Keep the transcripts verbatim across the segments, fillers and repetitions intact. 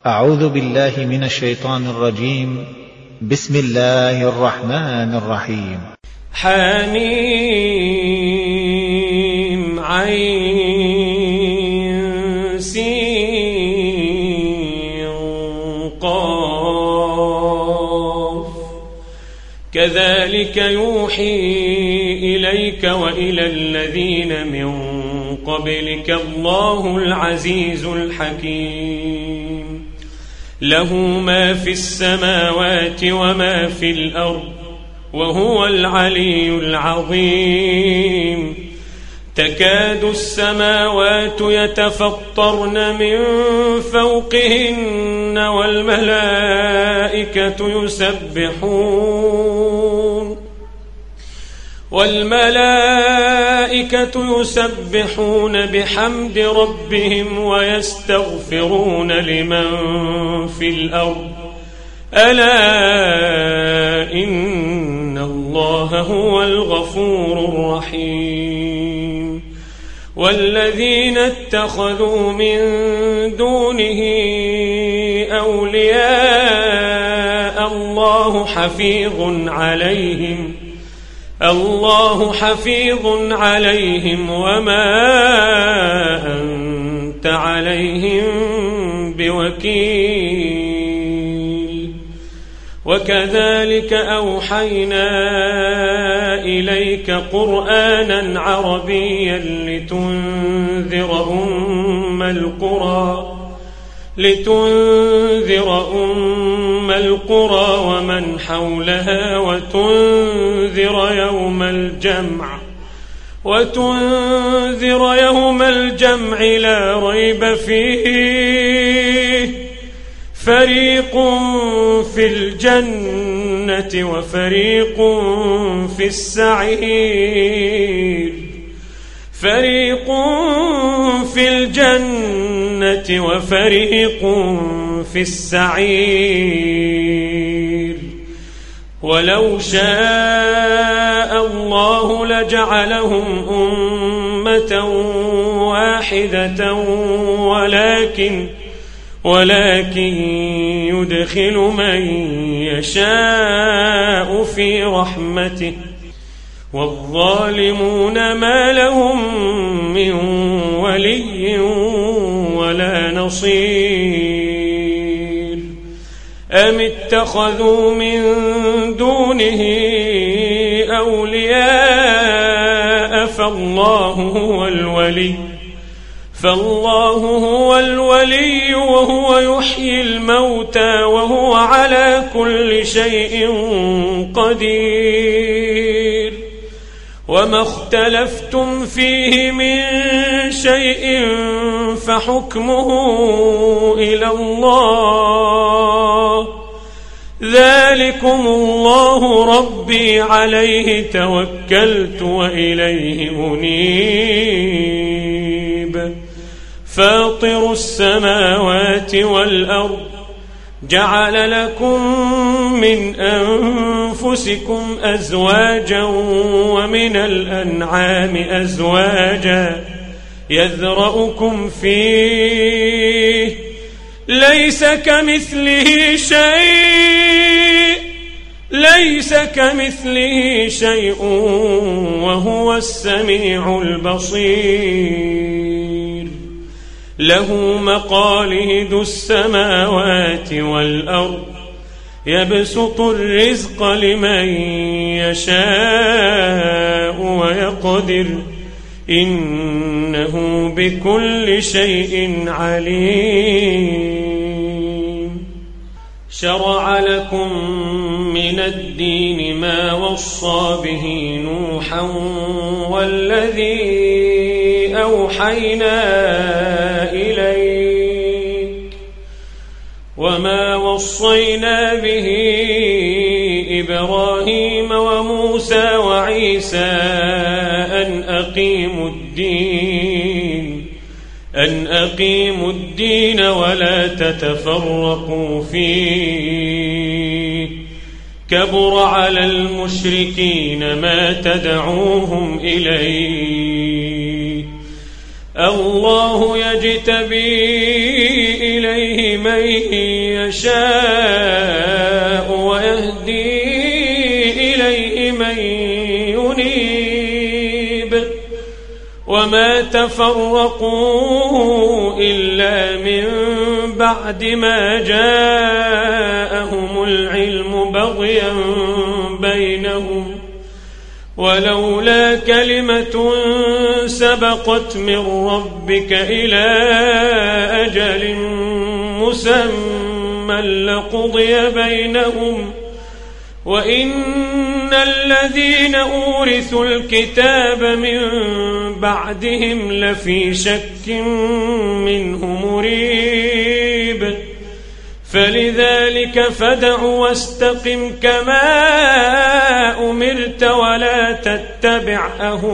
أعوذ بالله من الشيطان الرجيم. بسم الله الرحمن الرحيم. حميم عين سين قاف كذلك يوحي إليك وإلى الذين من قبلك الله العزيز الحكيم له ما في السماوات وما في الأرض وهو العلي العظيم تكاد السماوات يتفطرن من فوقهن والملائكة يسبحون والملائكة يسبحون بحمد ربهم ويستغفرون لمن في الأرض ألا إن الله هو الغفور الرحيم والذين اتخذوا من دونه أولياء الله حفيظ عليهم الله حفيظ عليهم وما أنت عليهم بوكيل وكذلك أوحينا إليك قرآنا عربيا لتنذر أم القرى لتنذر أم القرى ومن حولها وتنذر يوم الجمع وتنذر يوم الجمع لا ريب فيه فريق في الجنة وفريق في السعير فريق في الجنة وفريق في السعير ولو شاء الله لجعلهم أمة واحدة ولكن ولكن يدخل من يشاء في رحمته والظالمون ما لهم من ولي ولا نصير أم اتخذوا من دونه أولياء فالله هو الولي فالله هو الولي وهو يحيي الموتى وهو على كل شيء قدير وما اختلفتم فيه من شيء فحكمه إلى الله ذلكم الله ربي عليه توكلت وإليه أنيب فاطر السماوات والأرض جعل لكم من أنفسكم أزواجا ومن الأنعام أزواجا يذرأكم فيه ليس كمثله شيء ليس كمثله شيء وهو السميع البصير له مقاليد السماوات والأرض يبسط الرزق لمن يشاء ويقدر إنه بكل شيء عليم شرع لكم من الدين ما وصى به نوحا والذي أوحينا إليك وما وصينا به إبراهيم وموسى وعيسى أن أقيموا الدين أن أقيموا الدين ولا تتفرقوا فيه كبر على المشركين ما تدعوهم إليه الله يجتبي إليه من يشاء ويهدي إليه من ينيب وما تفرقوا إلا من بعد ما جاءهم العلم بغيا بينهم ولولا كلمة سبقت من ربك إلى أجل مسمى لقضي بينهم وإن الذين أورثوا الكتاب من بعدهم لفي شك منه مريب فلذلك فادع واستقم كما أمرت ولا تتبع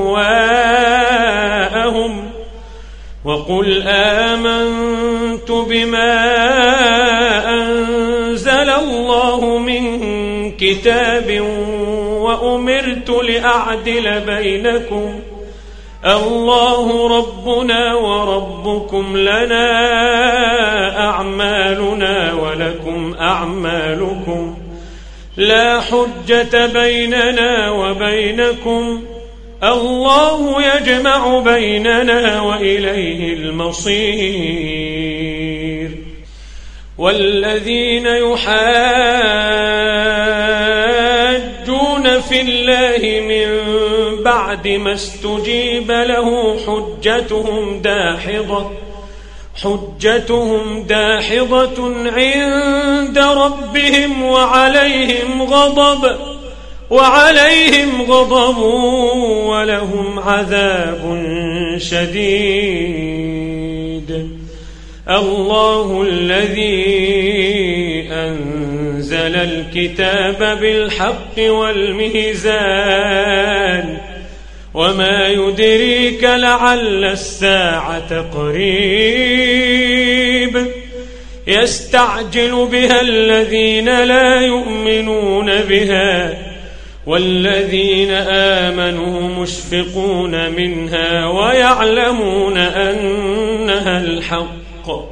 أهواءهم وقل آمنت بما أنزل الله من كتاب وأمرت لأعدل بينكم الله ربنا وربكم لنا أعمالنا ولكم أعمالكم لا حجة بيننا وبينكم الله يجمع بيننا وإليه المصير والذين يحاجون في الله من بعد ما استجيب له حجتهم داحضة حجتهم داحضة عند ربهم وعليهم غضب وعليهم غضب ولهم عذاب شديد الله الذي أنزل الكتاب بالحق والميزان وما يدريك لعل الساعة قريب يستعجل بها الذين لا يؤمنون بها والذين آمنوا مشفقون منها ويعلمون أنها الحق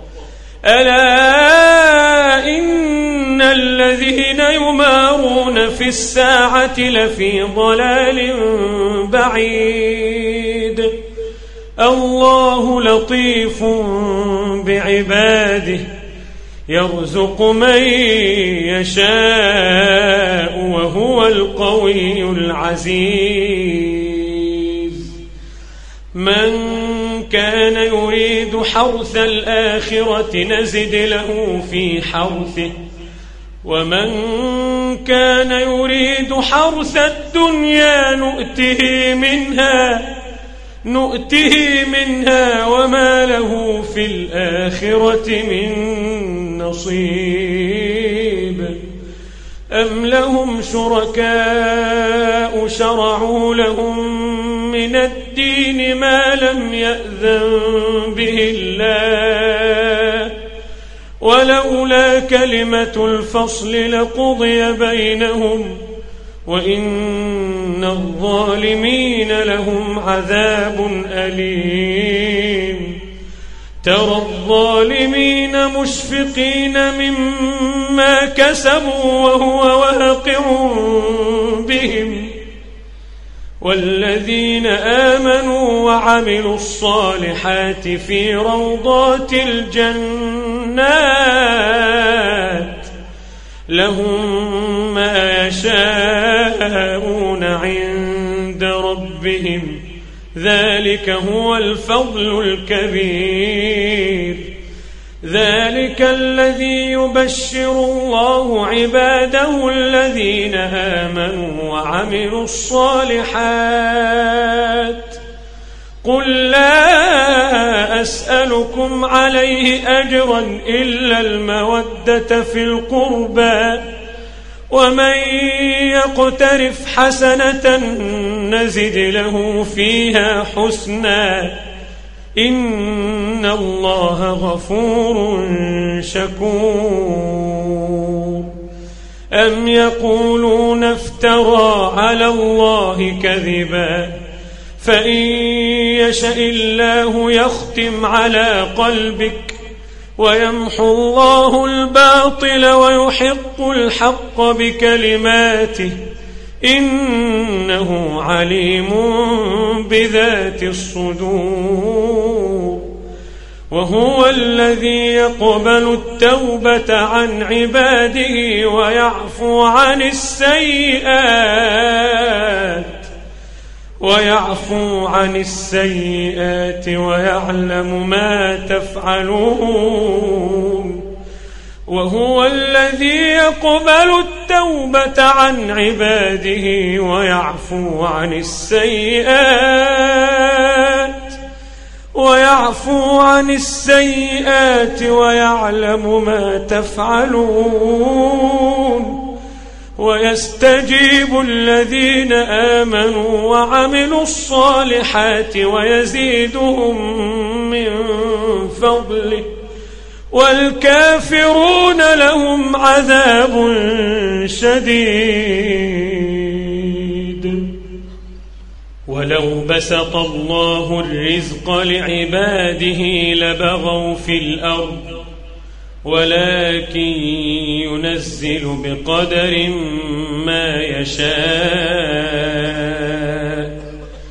ألا إن الذين يمارون في الساعة لفي ضلال بعيد الله لطيف بعباده يرزق من يشاء وهو القوي العزيز من كان يريد حرث الآخرة نزد له في حرثه ومن كان يريد حرث الدنيا نؤته منها نؤته منها وما له في الآخرة من نصيب أم لهم شركاء شرعوا لهم من الدين ما لم يأذن به الله ولولا كلمة الفصل لقضي بينهم وإن الظالمين لهم عذاب أليم ترى الظالمين مشفقين مما كسبوا وهو واقع بهم والذين آمنوا وعملوا الصالحات في روضات الجنات لهم ما يشاءون عند ربهم ذلك هو الفضل الكبير ذلك الذي يبشر الله عباده الذين آمنوا وعملوا الصالحات قل لا أسألكم عليه أجرا إلا المودة في القربى ومن يقترف حسنة نزد له فيها حسنا إن الله غفور شكور أم يقولون افترى على الله كذبا فإن يشأ الله يختم على قلبك ويمحو الله الباطل ويحق الحق بكلماته إنه عليم بذات الصدور وهو الذي يقبل التوبة عن عباده ويعفو عن السيئات ويعفو عن السيئات ويعلم ما تفعلون وهو الذي يقبل التوبة عن عباده ويعفو عن السيئات ويعفو عن السيئات ويعلم ما تفعلون ويستجيب الذين آمنوا وعملوا الصالحات ويزيدهم من فضله والكافرون لهم عذاب شديد ولو بسط الله الرزق لعباده لبغوا في الأرض ولكن ينزل بقدر ما يشاء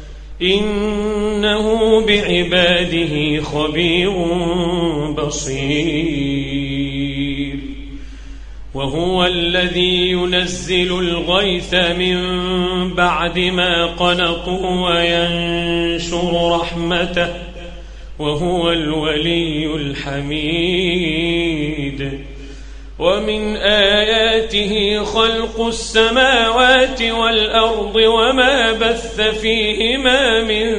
إنه بعباده خبير بصير وهو الذي ينزل الغيث من بعد ما قنطوا وينشر رحمته وهو الولي الحميد ومن آياته خلق السماوات والأرض وما بث فيهما من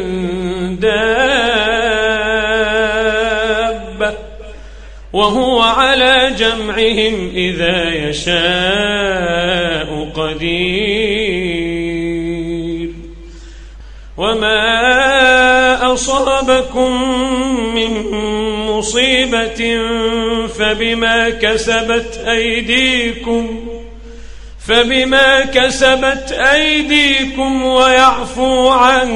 دابة وهو على جمعهم إذا يشاء قدير وما أصابكم من مصيبة فبما كسبت أيديكم فبما كسبت أيديكم ويعفو عن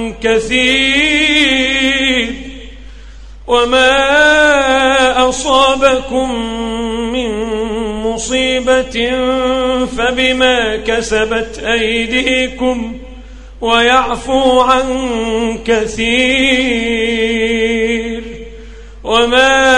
كثير وما أصابكم من مصيبة فبما كسبت أيديكم ويعفو عن كثير وما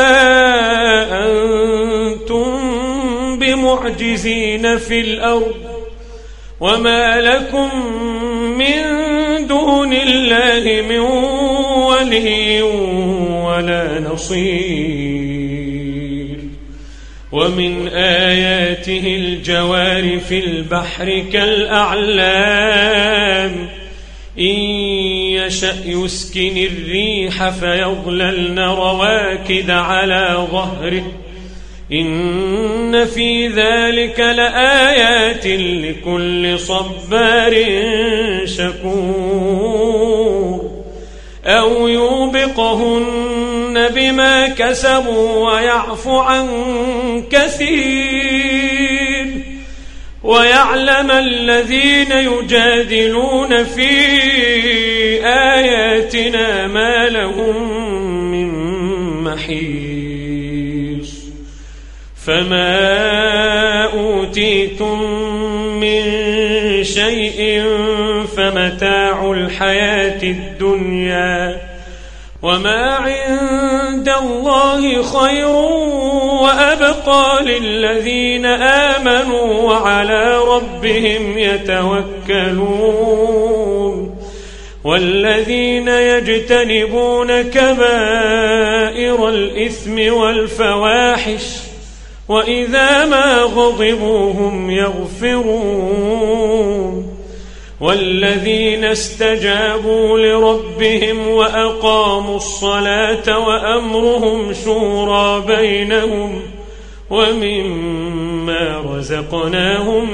أنتم بمعجزين في الأرض وما لكم من دون الله من ولي ولا نصير ومن آياته الجوار في البحر كالأعلام إن يشأ يسكن الريح فيظللن رواكد على ظهره إن في ذلك لآيات لكل صبار شكور أو يوبقهن بما كسبوا ويعفو عن كثير ويعلم الذين يجادلون في آياتنا ما لهم من محيص فما أوتيتم من شيء فمتاع الحياة الدنيا وما عند الله خير وأبقى للذين آمنوا وعلى ربهم يتوكلون والذين يجتنبون كبائر الإثم والفواحش وإذا ما غضبوا هم يغفرون والذين استجابوا لربهم وأقاموا الصلاة وأمرهم شورى بينهم ومما رزقناهم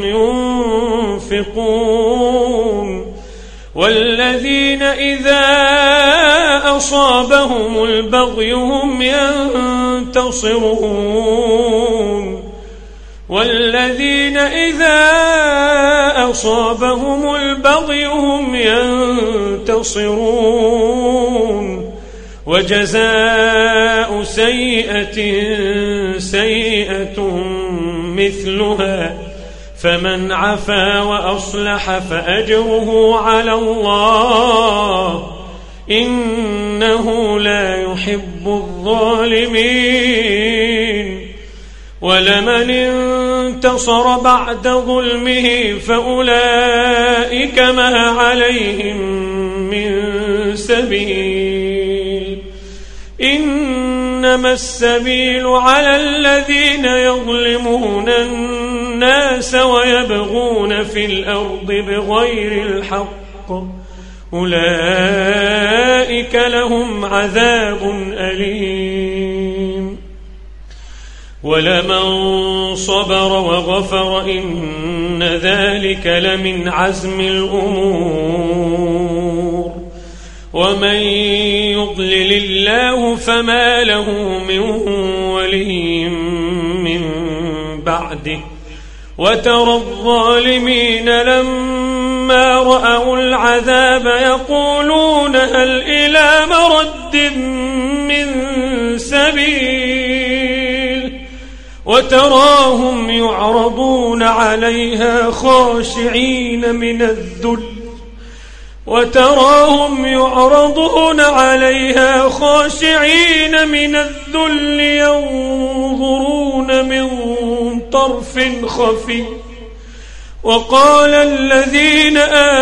ينفقون والذين إذا أصابهم البغي هم ينتصرون والذين إذا أصابهم البغي هم ينتصرون وجزاء سيئة سيئة مثلها فمن عفا وأصلح فأجره على الله إنه لا يحب الظالمين ولمن انتصر بعد ظلمه فأولئك ما عليهم من سبيل إنما السبيل على الذين يظلمون الناس ويبغون في الأرض بغير الحق أولئك لهم عذاب أليم ولمن صبر وغفر إن ذلك لمن عزم الأمور ومن يضلل الله فما له من ولي من بعده وترى الظالمين لما رأوا العذاب يقولون هل إلى مرد من سبيل وتراهم يعرضون عليها خاشعين من الذل وتراهم يعرضون عليها خاشعين من الذل ينظرون من طرف خفي وقال الذين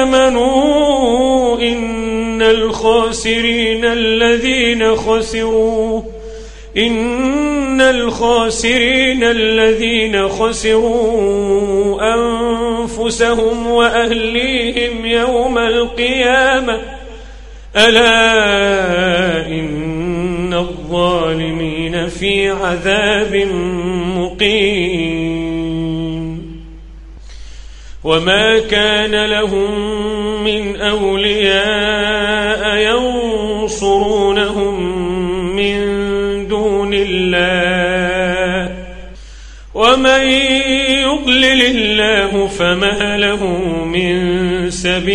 آمنوا إن الخاسرين الذين خسروا إن الخاسرين الذين خسروا أنفسهم وأهليهم يوم القيامة ألا إن الظالمين في عذاب مقيم وما كان لهم من أولياء ينصرونهم من دون الله ومن يضلل الله فما له من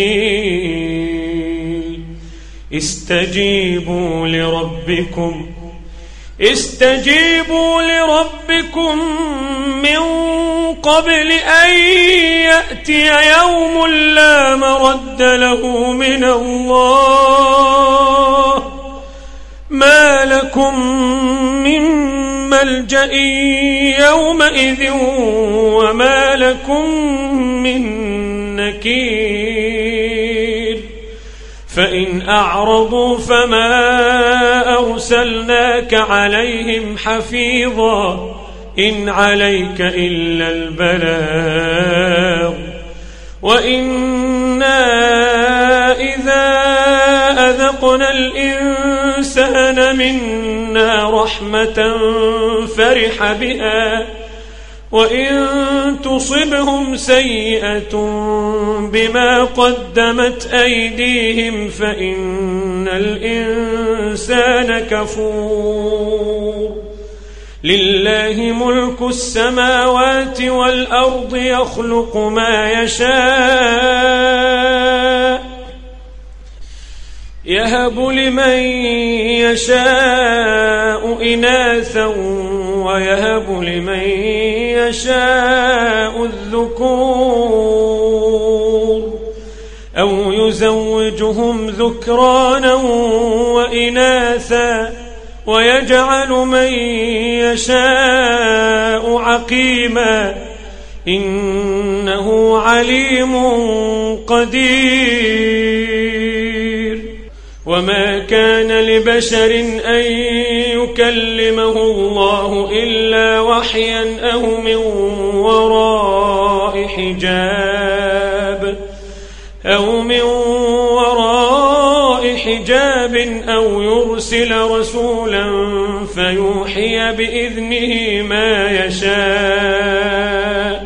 سبيل استجيبوا لربكم استجيبوا لربكم من قبل أن يأتي يوم لا مرد له من الله ما لكم من ملجأ يومئذ وما لكم من نكير فإن أعرضوا فما أرسلناك عليهم حفيظا إن عليك إلا البلاغ وإنا إذا أذقنا الإنسان منا رحمة فرح بها وإن تصبهم سيئة بما قدمت أيديهم فإن الإنسان كفور لله ملك السماوات والأرض يخلق ما يشاء يهب لمن يشاء إناثا ويهب لمن يشاء الذكور أو يزوجهم ذكرانا وإناثا ويجعل من يشاء عقيما إنه عليم قدير وما كان لبشر أن يكلمه الله إلا وحيا أو من وراء حجاب أو من وراء حجاب أو يرسل رسولا فيوحي بإذنه ما يشاء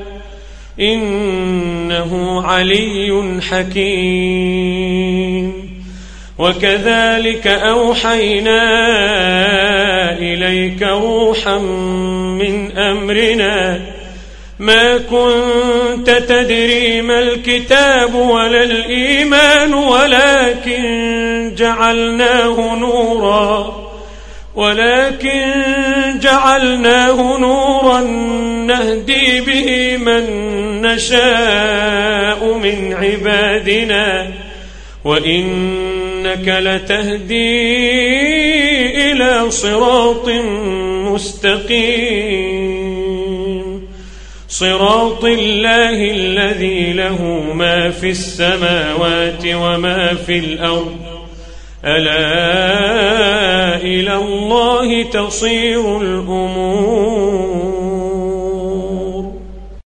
إنه علي حكيم وكذلك أوحينا إليك روحا من أمرنا ما كنت تدري ما الكتاب ولا الإيمان ولكن جعلناه نورا ولكن جعلناه نورا نهدي به من نشاء من عبادنا وإنك لتهدي إلى صراط مستقيم صراط الله الذي له ما في السماوات وما في الأرض ألا إلى الله تصير الأمور